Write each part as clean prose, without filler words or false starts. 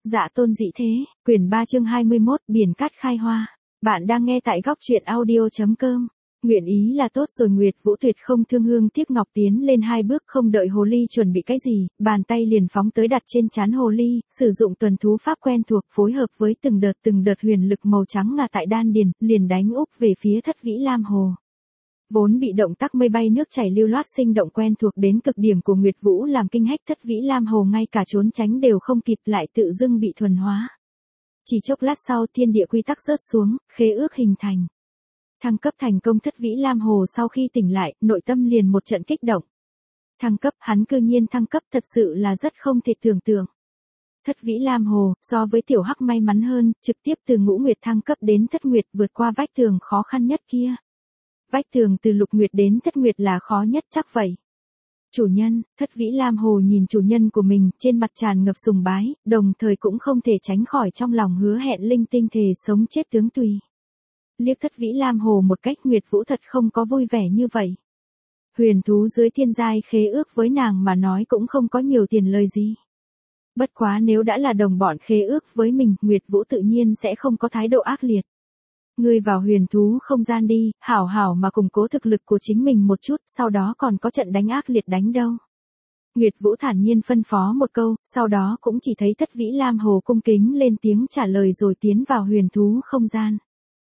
Dạ tôn dị thế, quyển 3 chương 21, biển cát khai hoa. Bạn đang nghe tại góc truyện audio.com. Nguyện ý là tốt rồi. Nguyệt Vũ tuyệt không thương hương tiếc ngọc tiến lên 2 bước, không đợi hồ ly chuẩn bị cái gì, bàn tay liền phóng tới đặt trên trán hồ ly, sử dụng tuần thú pháp quen thuộc phối hợp với từng đợt huyền lực màu trắng ngà tại đan điền, liền đánh úp về phía Thất Vĩ Lam Hồ. Vốn bị động tác mây bay nước chảy lưu loát sinh động quen thuộc đến cực điểm của Nguyệt Vũ làm kinh hách Thất Vĩ Lam Hồ, ngay cả trốn tránh đều không kịp, lại tự dưng bị thuần hóa. Chỉ chốc lát sau, thiên địa quy tắc rớt xuống, khế ước hình thành. Thăng cấp thành công. Thất Vĩ Lam Hồ sau khi tỉnh lại, nội tâm liền một trận kích động. Thăng cấp, hắn cư nhiên thăng cấp, thật sự là rất không thể tưởng tượng. Thất Vĩ Lam Hồ, so với Tiểu Hắc may mắn hơn, trực tiếp từ Ngũ Nguyệt thăng cấp đến Thất Nguyệt, vượt qua vách tường khó khăn nhất kia. Vách tường từ Lục Nguyệt đến Thất Nguyệt là khó nhất chắc vậy. Chủ nhân. Thất Vĩ Lam Hồ nhìn chủ nhân của mình, trên mặt tràn ngập sùng bái, đồng thời cũng không thể tránh khỏi trong lòng hứa hẹn linh tinh thề sống chết tướng tùy. Liếc Thất Vĩ Lam Hồ một cách, Nguyệt Vũ thật không có vui vẻ như vậy. Huyền thú dưới thiên giai khế ước với nàng mà nói cũng không có nhiều tiền lời gì. Bất quá nếu đã là đồng bọn khế ước với mình, Nguyệt Vũ tự nhiên sẽ không có thái độ ác liệt. Ngươi vào huyền thú không gian đi, hảo hảo mà củng cố thực lực của chính mình một chút, sau đó còn có trận đánh ác liệt đánh đâu. Nguyệt Vũ thản nhiên phân phó một câu, sau đó cũng chỉ thấy Thất Vĩ Lam Hồ cung kính lên tiếng trả lời rồi tiến vào huyền thú không gian.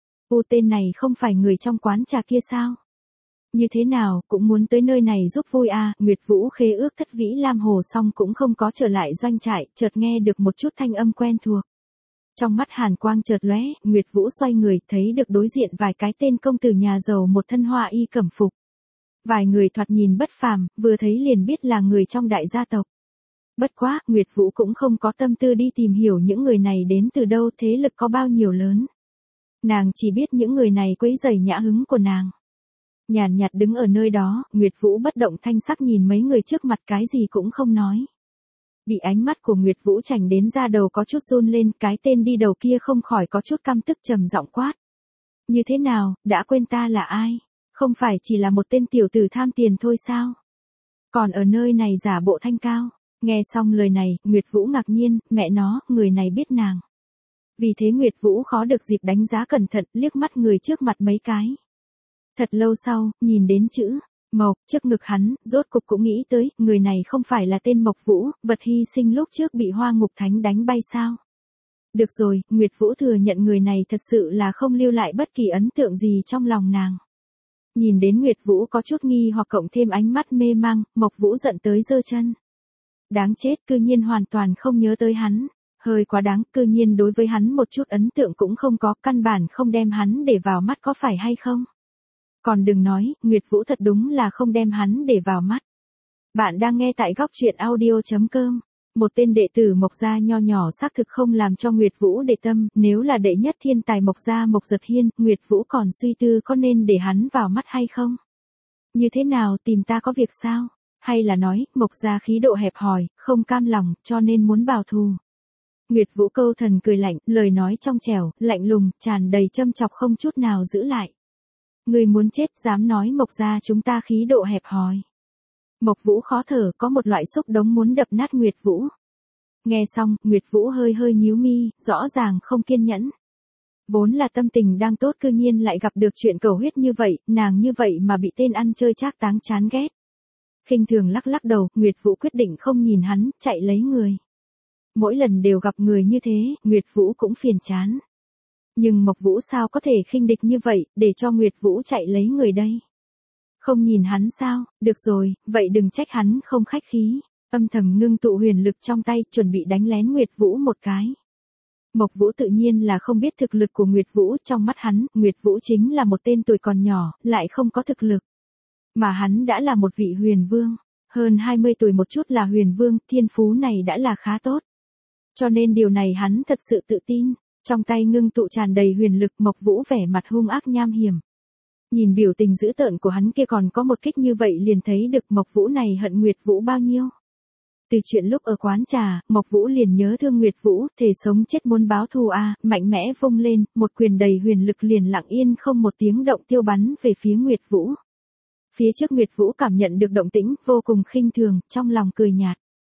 Tên này không phải người trong quán trà kia sao? Như thế nào, cũng muốn tới nơi này giúp vui à? Nguyệt Vũ khế ước Thất Vĩ Lam Hồ xong cũng không có trở lại doanh trại, chợt nghe được một chút thanh âm quen thuộc. Trong mắt hàn quang chợt lóe, Nguyệt Vũ xoay người, thấy được đối diện vài cái tên công tử nhà giàu một thân hoa y cẩm phục. Vài người thoạt nhìn bất phàm, vừa thấy liền biết là người trong đại gia tộc. Bất quá, Nguyệt Vũ cũng không có tâm tư đi tìm hiểu những người này đến từ đâu, thế lực có bao nhiêu lớn. Nàng chỉ biết những người này quấy rầy nhã hứng của nàng. Nhàn nhạt đứng ở nơi đó, Nguyệt Vũ bất động thanh sắc nhìn mấy người trước mặt, cái gì cũng không nói. Bị ánh mắt của Nguyệt Vũ chành đến da đầu có chút run lên, cái tên đi đầu kia không khỏi có chút căm tức trầm giọng quát. Như thế nào, đã quên ta là ai? Không phải chỉ là một tên tiểu tử tham tiền thôi sao? Còn ở nơi này giả bộ thanh cao. Nghe xong lời này, Nguyệt Vũ ngạc nhiên, mẹ nó, người này biết nàng. Vì thế Nguyệt Vũ khó được dịp đánh giá cẩn thận, liếc mắt người trước mặt mấy cái. Thật lâu sau, nhìn đến chữ Mộc trước ngực hắn, rốt cục cũng nghĩ tới, người này không phải là tên Mộc Vũ, vật hy sinh lúc trước bị Hoa Ngục Thánh đánh bay sao? Được rồi, Nguyệt Vũ thừa nhận người này thật sự là không lưu lại bất kỳ ấn tượng gì trong lòng nàng. Nhìn đến Nguyệt Vũ có chút nghi hoặc cộng thêm ánh mắt mê mang, Mộc Vũ giận tới giơ chân. Đáng chết, cư nhiên hoàn toàn không nhớ tới hắn. Hơi quá đáng, cư nhiên đối với hắn một chút ấn tượng cũng không có, căn bản không đem hắn để vào mắt, có phải hay không? Còn đừng nói, Nguyệt Vũ thật đúng là không đem hắn để vào mắt. Bạn đang nghe tại góc truyện audio.com. Một tên đệ tử Mộc gia nho nhỏ xác thực không làm cho Nguyệt Vũ để tâm, nếu là đệ nhất thiên tài Mộc gia Mộc Giật Hiên, Nguyệt Vũ còn suy tư có nên để hắn vào mắt hay không? Như thế nào, tìm ta có việc sao? Hay là nói, Mộc gia khí độ hẹp hòi, không cam lòng, cho nên muốn báo thù? Nguyệt Vũ câu thần cười lạnh, lời nói trong trẻo, lạnh lùng, tràn đầy châm chọc không chút nào giữ lại. Người muốn chết, dám nói Mộc gia chúng ta khí độ hẹp hòi. Mộc Vũ khó thở, có một loại xúc động muốn đập nát Nguyệt Vũ. Nghe xong, Nguyệt Vũ hơi nhíu mi, rõ ràng không kiên nhẫn. Vốn là tâm tình đang tốt, cư nhiên lại gặp được chuyện cầu huyết như vậy, nàng như vậy mà bị tên ăn chơi trác táng chán ghét. Khinh thường lắc đầu, Nguyệt Vũ quyết định không nhìn hắn, chạy lấy người. Mỗi lần đều gặp người như thế, Nguyệt Vũ cũng phiền chán. Nhưng Mộc Vũ sao có thể khinh địch như vậy, để cho Nguyệt Vũ chạy lấy người đây? Không nhìn hắn sao? Được rồi, vậy đừng trách hắn không khách khí. Âm thầm ngưng tụ huyền lực trong tay, chuẩn bị đánh lén Nguyệt Vũ một cái. Mộc Vũ tự nhiên là không biết thực lực của Nguyệt Vũ, trong mắt hắn, Nguyệt Vũ chính là một tên tuổi còn nhỏ, lại không có thực lực. Mà hắn đã là một vị huyền vương, hơn 20 tuổi một chút là huyền vương, thiên phú này đã là khá tốt. Cho nên điều này hắn thật sự tự tin, trong tay ngưng tụ tràn đầy huyền lực. Mộc Vũ vẻ mặt hung ác nham hiểm. Nhìn biểu tình dữ tợn của hắn kia còn có một kích như vậy liền thấy được Mộc Vũ này hận Nguyệt Vũ bao nhiêu. Từ chuyện lúc ở quán trà, Mộc Vũ liền nhớ thương Nguyệt Vũ, thề sống chết muốn báo thù à, mạnh mẽ vung lên, một quyền đầy huyền lực liền lặng yên không một tiếng động tiêu bắn về phía Nguyệt Vũ. Phía trước Nguyệt Vũ cảm nhận được động tĩnh, vô cùng khinh thường, trong lòng cười nhạt.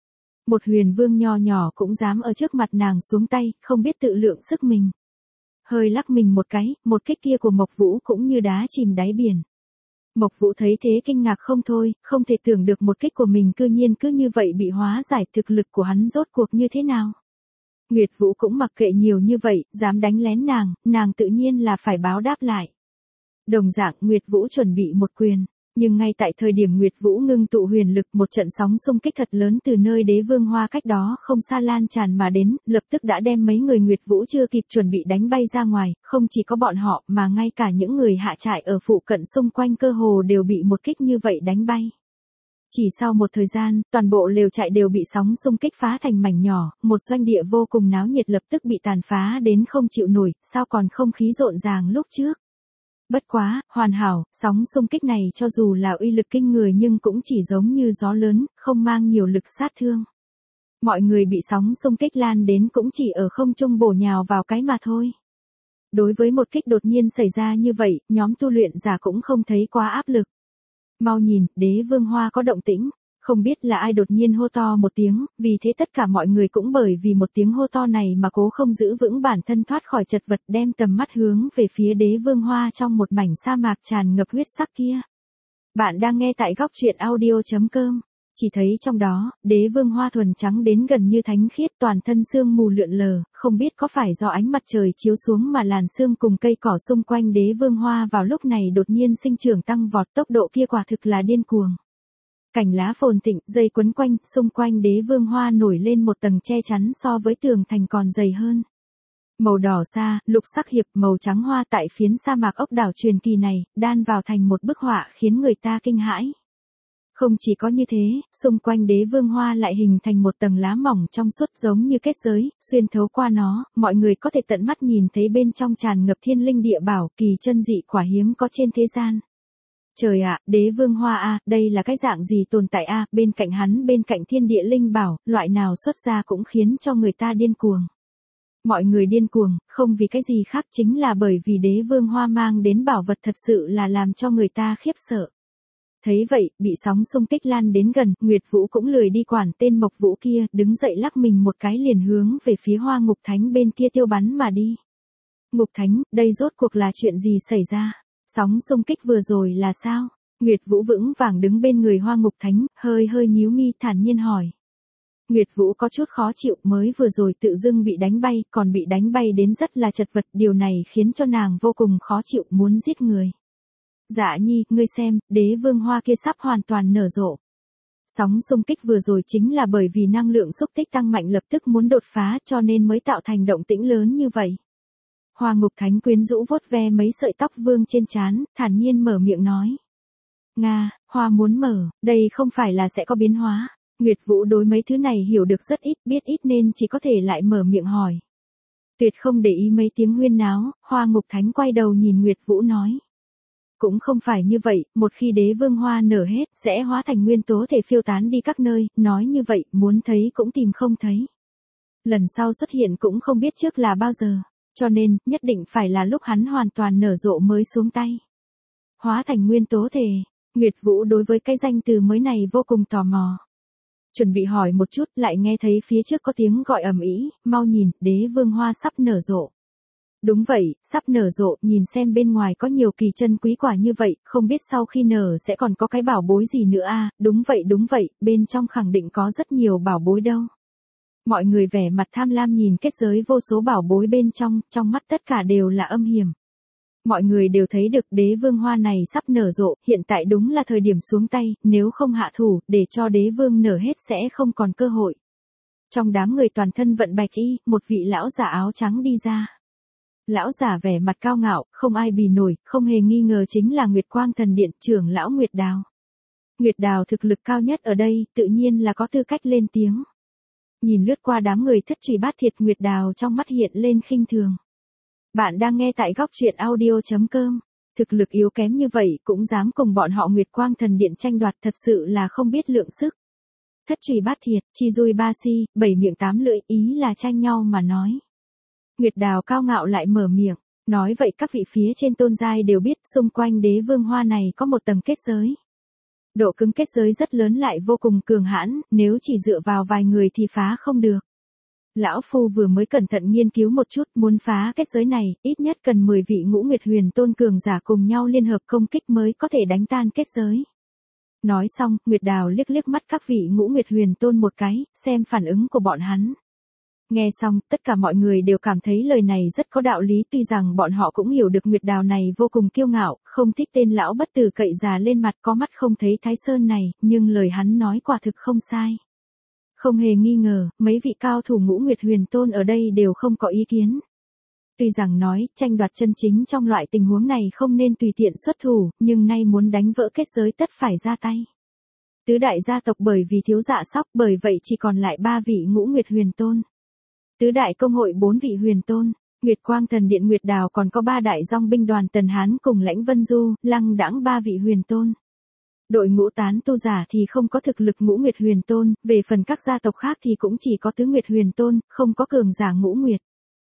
Một huyền vương nho nhỏ cũng dám ở trước mặt nàng xuống tay, không biết tự lượng sức mình. Hơi lắc mình một cái, một kích kia của Mộc Vũ cũng như đá chìm đáy biển. Mộc Vũ thấy thế kinh ngạc không thôi, không thể tưởng được một kích của mình cư nhiên cứ như vậy bị hóa giải, thực lực của hắn rốt cuộc như thế nào. Nguyệt Vũ cũng mặc kệ nhiều như vậy, dám đánh lén nàng tự nhiên là phải báo đáp lại. Đồng dạng Nguyệt Vũ chuẩn bị một quyền, nhưng ngay tại thời điểm Nguyệt Vũ ngưng tụ huyền lực, một trận sóng xung kích thật lớn từ nơi Đế Vương Hoa cách đó không xa lan tràn mà đến, lập tức đã đem mấy người Nguyệt Vũ chưa kịp chuẩn bị đánh bay ra ngoài, không chỉ có bọn họ mà ngay cả những người hạ trại ở phụ cận xung quanh cơ hồ đều bị một kích như vậy đánh bay. Chỉ sau một thời gian, toàn bộ lều trại đều bị sóng xung kích phá thành mảnh nhỏ, một doanh địa vô cùng náo nhiệt lập tức bị tàn phá đến không chịu nổi, sao còn không khí rộn ràng lúc trước. Bất quá, hoàn hảo, sóng xung kích này cho dù là uy lực kinh người nhưng cũng chỉ giống như gió lớn, không mang nhiều lực sát thương. Mọi người bị sóng xung kích lan đến cũng chỉ ở không trung bổ nhào vào cái mà thôi. Đối với một kích đột nhiên xảy ra như vậy, nhóm tu luyện giả cũng không thấy quá áp lực. Mau nhìn, Đế Vương Hoa có động tĩnh, không biết là ai đột nhiên hô to một tiếng, vì thế tất cả mọi người cũng bởi vì một tiếng hô to này mà cố không giữ vững bản thân thoát khỏi chật vật, đem tầm mắt hướng về phía Đế Vương Hoa trong một mảnh sa mạc tràn ngập huyết sắc kia. Bạn đang nghe tại góc truyện audio.com. Chỉ thấy trong đó, Đế Vương Hoa thuần trắng đến gần như thánh khiết, toàn thân sương mù lượn lờ, không biết có phải do ánh mặt trời chiếu xuống mà làn sương cùng cây cỏ xung quanh Đế Vương Hoa vào lúc này đột nhiên sinh trưởng tăng vọt, tốc độ kia quả thực là điên cuồng. Cành lá phồn thịnh, dây quấn quanh, xung quanh Đế Vương Hoa nổi lên một tầng che chắn so với tường thành còn dày hơn. Màu đỏ sa, lục sắc hiệp, màu trắng hoa tại phiến sa mạc ốc đảo truyền kỳ này, đan vào thành một bức họa khiến người ta kinh hãi. Không chỉ có như thế, xung quanh Đế Vương Hoa lại hình thành một tầng lá mỏng trong suốt giống như kết giới, xuyên thấu qua nó, mọi người có thể tận mắt nhìn thấy bên trong tràn ngập thiên linh địa bảo, kỳ chân dị quả hiếm có trên thế gian. Trời ạ, Đế Vương Hoa a, đây là cái dạng gì tồn tại a, bên cạnh hắn bên cạnh thiên địa linh bảo, loại nào xuất ra cũng khiến cho người ta điên cuồng. Mọi người điên cuồng, không vì cái gì khác chính là bởi vì Đế Vương Hoa mang đến bảo vật thật sự là làm cho người ta khiếp sợ. Thấy vậy, bị sóng xung kích lan đến gần, Nguyệt Vũ cũng lười đi quản tên Mộc Vũ kia, đứng dậy lắc mình một cái liền hướng về phía Hoa Ngục Thánh bên kia tiêu bắn mà đi. Ngục Thánh, đây rốt cuộc là chuyện gì xảy ra? Sóng xung kích vừa rồi là sao? Nguyệt Vũ vững vàng đứng bên người Hoa Ngục Thánh, hơi nhíu mi thản nhiên hỏi. Nguyệt Vũ có chút khó chịu, mới vừa rồi tự dưng bị đánh bay, còn bị đánh bay đến rất là chật vật, điều này khiến cho nàng vô cùng khó chịu, muốn giết người. Dạ nhi, ngươi xem, Đế Vương Hoa kia sắp hoàn toàn nở rộ. Sóng xung kích vừa rồi chính là bởi vì năng lượng xúc tích tăng mạnh lập tức muốn đột phá cho nên mới tạo thành động tĩnh lớn như vậy. Hoa Ngục Thánh quyến rũ vuốt ve mấy sợi tóc vương trên trán, thản nhiên mở miệng nói. Nga, Hoa muốn mở, đây không phải là sẽ có biến hóa. Nguyệt Vũ đối mấy thứ này hiểu được rất ít, biết ít nên chỉ có thể lại mở miệng hỏi. Tuyệt không để ý mấy tiếng huyên náo, Hoa Ngục Thánh quay đầu nhìn Nguyệt Vũ nói. Cũng không phải như vậy, một khi Đế Vương Hoa nở hết, sẽ hóa thành nguyên tố thể phiêu tán đi các nơi, nói như vậy, muốn thấy cũng tìm không thấy. Lần sau xuất hiện cũng không biết trước là bao giờ, cho nên, nhất định phải là lúc hắn hoàn toàn nở rộ mới xuống tay. Hóa thành nguyên tố thể, Nguyệt Vũ đối với cái danh từ mới này vô cùng tò mò. Chuẩn bị hỏi một chút, lại nghe thấy phía trước có tiếng gọi ầm ĩ, mau nhìn, Đế Vương Hoa sắp nở rộ. Đúng vậy, sắp nở rộ, nhìn xem bên ngoài có nhiều kỳ chân quý quả như vậy, không biết sau khi nở sẽ còn có cái bảo bối gì nữa a, đúng vậy, bên trong khẳng định có rất nhiều bảo bối đâu. Mọi người vẻ mặt tham lam nhìn kết giới vô số bảo bối bên trong mắt tất cả đều là âm hiểm. Mọi người đều thấy được Đế Vương Hoa này sắp nở rộ, hiện tại đúng là thời điểm xuống tay, nếu không hạ thủ, để cho Đế Vương nở hết sẽ không còn cơ hội. Trong đám người toàn thân vận bạch y, một vị lão giả áo trắng đi ra. Lão giả vẻ mặt cao ngạo, không ai bì nổi, không hề nghi ngờ chính là Nguyệt Quang Thần Điện trưởng lão Nguyệt Đào. Nguyệt Đào thực lực cao nhất ở đây, tự nhiên là có tư cách lên tiếng. Nhìn lướt qua đám người Thất Trùy Bát Thiệt, Nguyệt Đào trong mắt hiện lên khinh thường. Bạn đang nghe tại góc truyện audio.com. Thực lực yếu kém như vậy cũng dám cùng bọn họ Nguyệt Quang Thần Điện tranh đoạt, thật sự là không biết lượng sức. Thất Trùy Bát Thiệt, Chi Dui Ba Si, bảy miệng tám lưỡi, ý là tranh nhau mà nói. Nguyệt Đào cao ngạo lại mở miệng, nói vậy các vị phía trên tôn giai đều biết xung quanh Đế Vương Hoa này có một tầng kết giới. Độ cứng kết giới rất lớn lại vô cùng cường hãn, nếu chỉ dựa vào vài người thì phá không được. Lão Phu vừa mới cẩn thận nghiên cứu một chút, muốn phá kết giới này, ít nhất cần 10 vị Ngũ Nguyệt Huyền Tôn cường giả cùng nhau liên hợp công kích mới có thể đánh tan kết giới. Nói xong, Nguyệt Đào liếc liếc mắt các vị Ngũ Nguyệt Huyền Tôn một cái, xem phản ứng của bọn hắn. Nghe xong, tất cả mọi người đều cảm thấy lời này rất có đạo lý, tuy rằng bọn họ cũng hiểu được Nguyệt Đào này vô cùng kiêu ngạo, không thích tên lão bất tử cậy già lên mặt có mắt không thấy Thái Sơn này, nhưng lời hắn nói quả thực không sai. Không hề nghi ngờ, mấy vị cao thủ Ngũ Nguyệt Huyền Tôn ở đây đều không có ý kiến. Tuy rằng nói, tranh đoạt chân chính trong loại tình huống này không nên tùy tiện xuất thủ, nhưng nay muốn đánh vỡ kết giới tất phải ra tay. Tứ đại gia tộc bởi vì thiếu dạ sóc, bởi vậy chỉ còn lại 3 vị Ngũ Nguyệt Huyền Tôn. Tứ đại công hội 4 vị huyền tôn, Nguyệt Quang Thần Điện Nguyệt Đào còn có 3 đại dòng binh đoàn Tần Hán cùng Lãnh Vân Du, Lăng Đãng 3 vị huyền tôn. Đội ngũ tán tu giả thì không có thực lực Ngũ Nguyệt Huyền Tôn, về phần các gia tộc khác thì cũng chỉ có Tứ Nguyệt Huyền Tôn, không có cường giả Ngũ Nguyệt.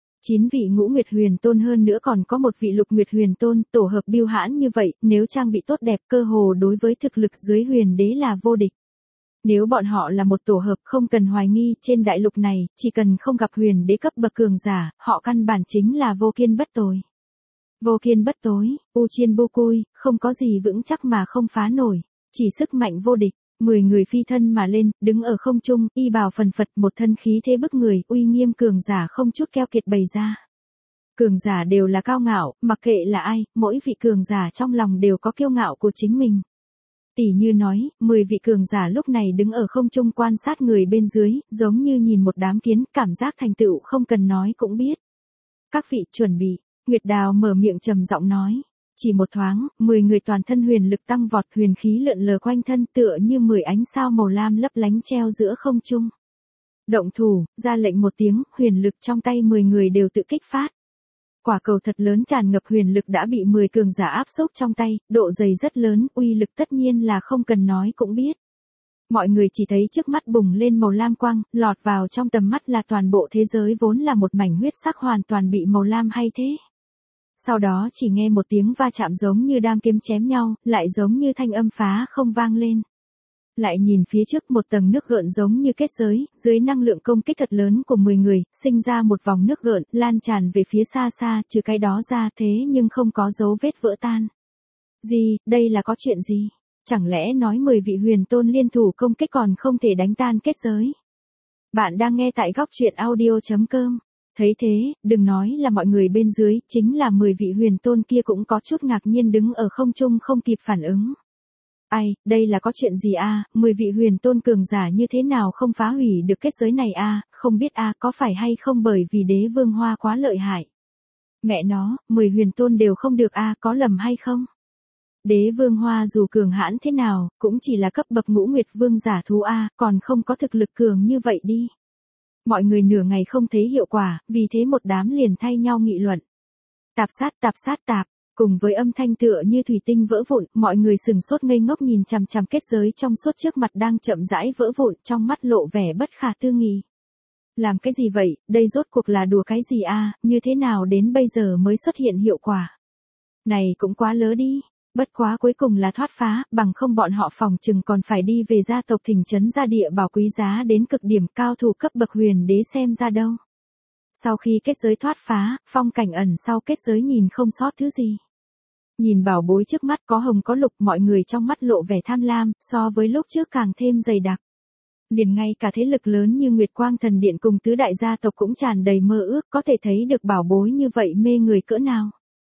9 vị Ngũ Nguyệt Huyền Tôn hơn nữa còn có một vị Lục Nguyệt Huyền Tôn, tổ hợp biêu hãn như vậy, nếu trang bị tốt đẹp cơ hồ đối với thực lực dưới huyền đế là vô địch. Nếu bọn họ là một tổ hợp không cần hoài nghi, trên đại lục này, chỉ cần không gặp huyền đế cấp bậc cường giả, họ căn bản chính là vô kiên bất tồi. Vô kiên bất tối, u chiên bu cui, không có gì vững chắc mà không phá nổi, chỉ sức mạnh vô địch. 10 người phi thân mà lên, đứng ở không trung, y bào phần phật, một thân khí thế bức người, uy nghiêm cường giả không chút keo kiệt bày ra. Cường giả đều là cao ngạo, mặc kệ là ai, mỗi vị cường giả trong lòng đều có kiêu ngạo của chính mình. Tỷ như nói, 10 vị cường giả lúc này đứng ở không trung quan sát người bên dưới, giống như nhìn một đám kiến, cảm giác thành tựu không cần nói cũng biết. Các vị chuẩn bị, Nguyệt Đào mở miệng trầm giọng nói. Chỉ một thoáng, 10 người toàn thân huyền lực tăng vọt, huyền khí lượn lờ quanh thân tựa như 10 ánh sao màu lam lấp lánh treo giữa không trung. Động thủ, ra lệnh một tiếng, huyền lực trong tay 10 người đều tự kích phát. Quả cầu thật lớn tràn ngập huyền lực đã bị 10 cường giả áp xúc trong tay, độ dày rất lớn, uy lực tất nhiên là không cần nói cũng biết. Mọi người chỉ thấy trước mắt bùng lên màu lam quang, lọt vào trong tầm mắt là toàn bộ thế giới vốn là một mảnh huyết sắc hoàn toàn bị màu lam hay thế. Sau đó chỉ nghe một tiếng va chạm giống như đam kiếm chém nhau, lại giống như thanh âm phá không vang lên. Lại nhìn phía trước một tầng nước gợn giống như kết giới, dưới năng lượng công kích thật lớn của 10 người, sinh ra một vòng nước gợn, lan tràn về phía xa xa, trừ cái đó ra thế nhưng không có dấu vết vỡ tan. Gì, đây là có chuyện gì? Chẳng lẽ nói 10 vị huyền tôn liên thủ công kích còn không thể đánh tan kết giới? Bạn đang nghe tại góc truyện audio.com. Thấy thế, đừng nói là mọi người bên dưới, chính là 10 vị huyền tôn kia cũng có chút ngạc nhiên đứng ở không trung không kịp phản ứng. Ai, đây là có chuyện gì a? 10 vị huyền tôn cường giả như thế nào không phá hủy được kết giới này a? Không biết a, có phải hay không bởi vì đế vương hoa quá lợi hại? Mẹ nó, 10 huyền tôn đều không được a, có lầm hay không? Đế vương hoa dù cường hãn thế nào, cũng chỉ là cấp bậc ngũ nguyệt vương giả thú a, còn không có thực lực cường như vậy đi. Mọi người nửa ngày không thấy hiệu quả, vì thế một đám liền thay nhau nghị luận. Tạp sát, cùng với âm thanh tựa như thủy tinh vỡ vụn, mọi người sừng sốt ngây ngốc nhìn chằm chằm kết giới trong suốt trước mặt đang chậm rãi vỡ vụn, trong mắt lộ vẻ bất khả tư nghị. Làm cái gì vậy, đây rốt cuộc là đùa cái gì a, như thế nào đến bây giờ mới xuất hiện hiệu quả? Này cũng quá lớ đi. Bất quá cuối cùng là thoát phá, bằng không bọn họ phòng chừng còn phải đi về gia tộc thỉnh trấn gia địa bảo quý giá đến cực điểm, cao thủ cấp bậc huyền đế xem ra đâu. Sau khi kết giới thoát phá, phong cảnh ẩn sau kết giới nhìn không sót thứ gì. Nhìn bảo bối trước mắt có hồng có lục, mọi người trong mắt lộ vẻ tham lam, so với lúc trước càng thêm dày đặc. Liền ngay cả thế lực lớn như Nguyệt Quang Thần Điện cùng tứ đại gia tộc cũng tràn đầy mơ ước có thể thấy được bảo bối như vậy mê người cỡ nào.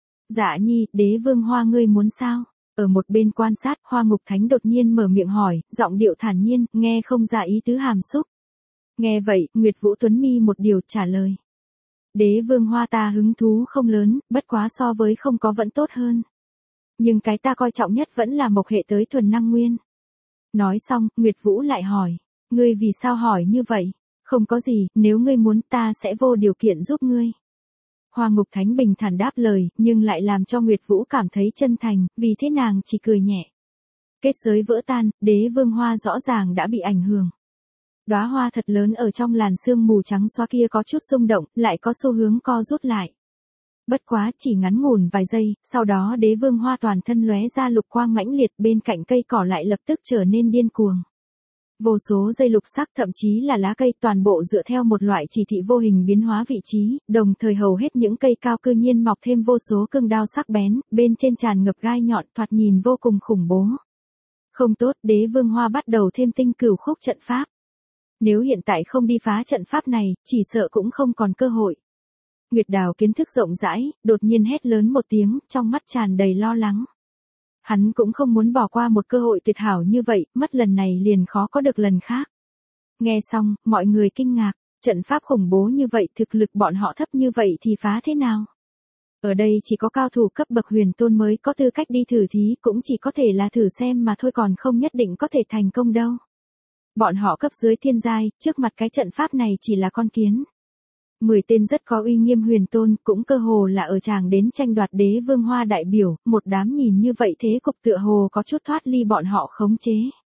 Dạ nhi, đế vương hoa ngươi muốn sao? Ở một bên quan sát, Hoa Ngục Thánh đột nhiên mở miệng hỏi, giọng điệu thản nhiên, nghe không ra ý tứ hàm xúc. Nghe vậy, Nguyệt Vũ Tuấn Mi một điều trả lời. Đế vương hoa ta hứng thú không lớn, bất quá so với không có vẫn tốt hơn. Nhưng cái ta coi trọng nhất vẫn là mộc hệ tới thuần năng nguyên. Nói xong, Nguyệt Vũ lại hỏi, ngươi vì sao hỏi như vậy? Không có gì, nếu ngươi muốn ta sẽ vô điều kiện giúp ngươi. Hoa Ngục Thánh bình thản đáp lời, nhưng lại làm cho Nguyệt Vũ cảm thấy chân thành, vì thế nàng chỉ cười nhẹ. Kết giới vỡ tan, đế vương hoa rõ ràng đã bị ảnh hưởng. Đóa hoa thật lớn ở trong làn sương mù trắng xóa kia có chút rung động, lại có xu hướng co rút lại. Bất quá chỉ ngắn ngủn vài giây, sau đó đế vương hoa toàn thân lóe ra lục quang mãnh liệt, bên cạnh cây cỏ lại lập tức trở nên điên cuồng. Vô số dây lục sắc thậm chí là lá cây toàn bộ dựa theo một loại chỉ thị vô hình biến hóa vị trí, đồng thời hầu hết những cây cao cư nhiên mọc thêm vô số cương đao sắc bén, bên trên tràn ngập gai nhọn thoạt nhìn vô cùng khủng bố. Không tốt, đế vương hoa bắt đầu thêm tinh cửu khúc trận pháp. Nếu hiện tại không đi phá trận pháp này, chỉ sợ cũng không còn cơ hội. Nguyệt Đào kiến thức rộng rãi, đột nhiên hét lớn một tiếng, trong mắt tràn đầy lo lắng. Hắn cũng không muốn bỏ qua một cơ hội tuyệt hảo như vậy, mất lần này liền khó có được lần khác. Nghe xong, mọi người kinh ngạc, trận pháp khủng bố như vậy, thực lực bọn họ thấp như vậy thì phá thế nào? Ở đây chỉ có cao thủ cấp bậc huyền tôn mới có tư cách đi thử thí, cũng chỉ có thể là thử xem mà thôi, còn không nhất định có thể thành công đâu. Bọn họ cấp dưới thiên giai, trước mặt cái trận pháp này chỉ là con kiến. 10 tên rất có uy nghiêm huyền tôn, cũng cơ hồ là ở tràng đến tranh đoạt đế vương hoa đại biểu, một đám nhìn như vậy thế cục tựa hồ có chút thoát ly bọn họ khống chế.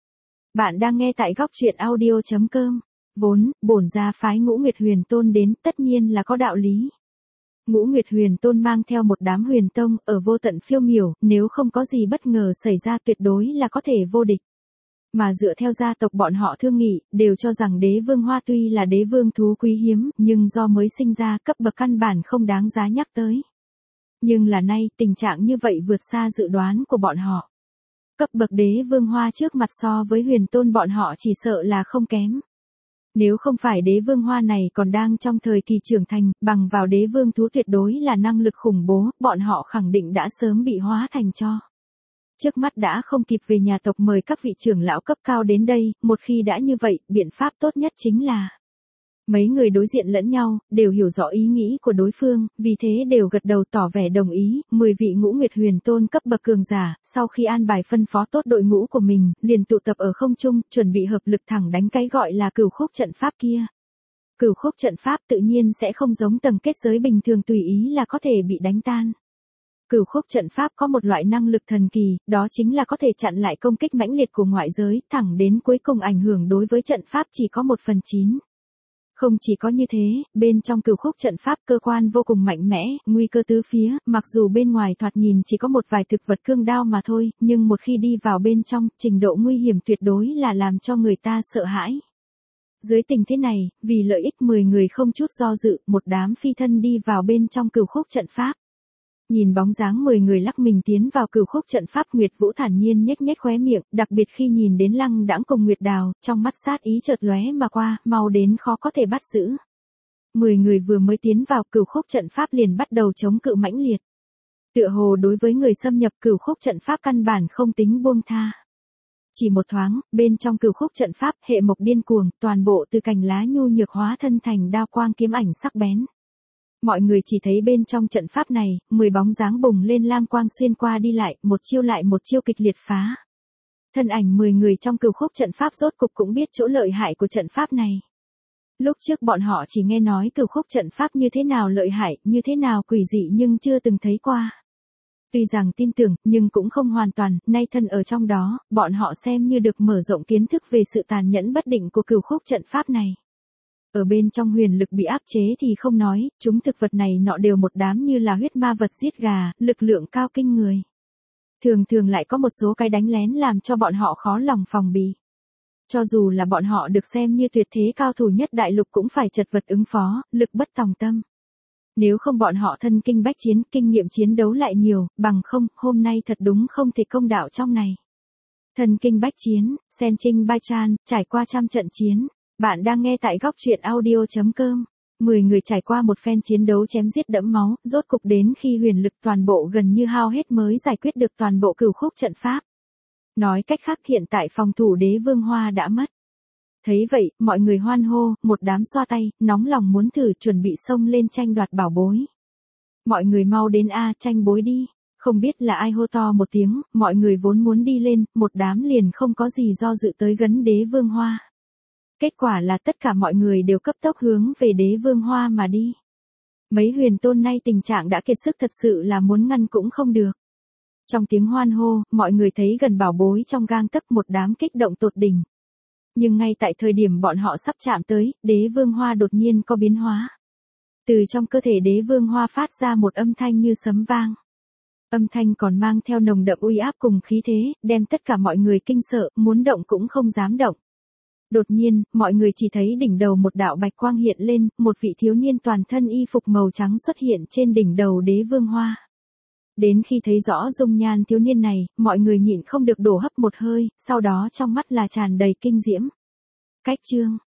Bạn đang nghe tại góc truyện audio.com. Vốn, bổn gia phái Ngũ Nguyệt Huyền Tôn đến, tất nhiên là có đạo lý. Ngũ Nguyệt Huyền Tôn mang theo một đám huyền tông, ở vô tận phiêu miểu, nếu không có gì bất ngờ xảy ra tuyệt đối là có thể vô địch. Mà dựa theo gia tộc bọn họ thương nghị, đều cho rằng đế vương hoa tuy là đế vương thú quý hiếm, nhưng do mới sinh ra cấp bậc căn bản không đáng giá nhắc tới. Nhưng là nay, tình trạng như vậy vượt xa dự đoán của bọn họ. Cấp bậc đế vương hoa trước mặt so với huyền tôn bọn họ chỉ sợ là không kém. Nếu không phải đế vương hoa này còn đang trong thời kỳ trưởng thành, bằng vào đế vương thú tuyệt đối là năng lực khủng bố, bọn họ khẳng định đã sớm bị hóa thành tro. Trước mắt đã không kịp về nhà tộc mời các vị trưởng lão cấp cao đến đây, một khi đã như vậy, biện pháp tốt nhất chính là mấy người đối diện lẫn nhau, đều hiểu rõ ý nghĩ của đối phương, vì thế đều gật đầu tỏ vẻ đồng ý. 10 vị Ngũ Nguyệt Huyền Tôn cấp bậc cường giả, sau khi an bài phân phó tốt đội ngũ của mình, liền tụ tập ở không trung, chuẩn bị hợp lực thẳng đánh cái gọi là cửu khúc trận pháp kia. Cửu khúc trận pháp tự nhiên sẽ không giống tầng kết giới bình thường tùy ý là có thể bị đánh tan. Cửu khúc trận pháp có một loại năng lực thần kỳ, đó chính là có thể chặn lại công kích mãnh liệt của ngoại giới, thẳng đến cuối cùng ảnh hưởng đối với trận pháp chỉ có 1/9. Không chỉ có như thế, bên trong cửu khúc trận pháp cơ quan vô cùng mạnh mẽ, nguy cơ tứ phía, mặc dù bên ngoài thoạt nhìn chỉ có một vài thực vật cương đao mà thôi, nhưng một khi đi vào bên trong, trình độ nguy hiểm tuyệt đối là làm cho người ta sợ hãi. Dưới tình thế này, vì lợi ích 10 người không chút do dự, một đám phi thân đi vào bên trong cửu khúc trận pháp. Nhìn bóng dáng 10 người lắc mình tiến vào cửu khúc trận pháp, Nguyệt Vũ thản nhiên nhếch nhếch khóe miệng, đặc biệt khi nhìn đến Lăng Đãng cùng Nguyệt Đào, trong mắt sát ý chợt lóe mà qua, mau đến khó có thể bắt giữ. 10 người vừa mới tiến vào cửu khúc trận pháp liền bắt đầu chống cự mãnh liệt. Tựa hồ đối với người xâm nhập cửu khúc trận pháp căn bản không tính buông tha. Chỉ một thoáng, bên trong cửu khúc trận pháp, hệ mộc điên cuồng, toàn bộ từ cành lá nhu nhược hóa thân thành đao quang kiếm ảnh sắc bén. Mọi người chỉ thấy bên trong trận pháp này, 10 bóng dáng bùng lên lam quang xuyên qua đi lại, một chiêu lại một chiêu kịch liệt phá. Thân ảnh 10 người trong cửu khúc trận pháp rốt cục cũng biết chỗ lợi hại của trận pháp này. Lúc trước bọn họ chỉ nghe nói cửu khúc trận pháp như thế nào lợi hại, như thế nào quỷ dị nhưng chưa từng thấy qua. Tuy rằng tin tưởng, nhưng cũng không hoàn toàn, nay thân ở trong đó, bọn họ xem như được mở rộng kiến thức về sự tàn nhẫn bất định của cửu khúc trận pháp này. Ở bên trong huyền lực bị áp chế thì không nói, chúng thực vật này nọ đều một đám như là huyết ma vật giết gà, lực lượng cao kinh người. Thường thường lại có một số cái đánh lén làm cho bọn họ khó lòng phòng bị. Cho dù là bọn họ được xem như tuyệt thế cao thủ nhất đại lục cũng phải chật vật ứng phó, lực bất tòng tâm. Nếu không bọn họ thân kinh bách chiến, kinh nghiệm chiến đấu lại nhiều, bằng không, hôm nay thật đúng không thể công đạo trong này. Thân kinh bách chiến, Sen Trinh Bai Chan, trải qua trăm trận chiến. Bạn đang nghe tại góc truyện audio.com. 10 người trải qua một phen chiến đấu chém giết đẫm máu, rốt cục đến khi huyền lực toàn bộ gần như hao hết mới giải quyết được toàn bộ cửu khúc trận pháp. Nói cách khác hiện tại phòng thủ đế vương hoa đã mất. Thấy vậy, mọi người hoan hô, một đám xoa tay, nóng lòng muốn thử chuẩn bị xông lên tranh đoạt bảo bối. Mọi người mau đến tranh bối đi. Không biết là ai hô to một tiếng, mọi người vốn muốn đi lên, một đám liền không có gì do dự tới gấn đế vương hoa. Kết quả là tất cả mọi người đều cấp tốc hướng về đế vương hoa mà đi. Mấy huyền tôn nay tình trạng đã kiệt sức thật sự là muốn ngăn cũng không được. Trong tiếng hoan hô, mọi người thấy gần bảo bối trong gang tấc, một đám kích động tột đỉnh. Nhưng ngay tại thời điểm bọn họ sắp chạm tới, đế vương hoa đột nhiên có biến hóa. Từ trong cơ thể Đế Vương Hoa phát ra một âm thanh như sấm vang. Âm thanh còn mang theo nồng đậm uy áp cùng khí thế, đem tất cả mọi người kinh sợ, muốn động cũng không dám động. Đột nhiên, mọi người chỉ thấy đỉnh đầu một đạo bạch quang hiện lên, một vị thiếu niên toàn thân y phục màu trắng xuất hiện trên đỉnh đầu Đế Vương Hoa. Đến khi thấy rõ dung nhan thiếu niên này, mọi người nhịn không được đổ hấp một hơi, sau đó trong mắt là tràn đầy kinh diễm. Cách chương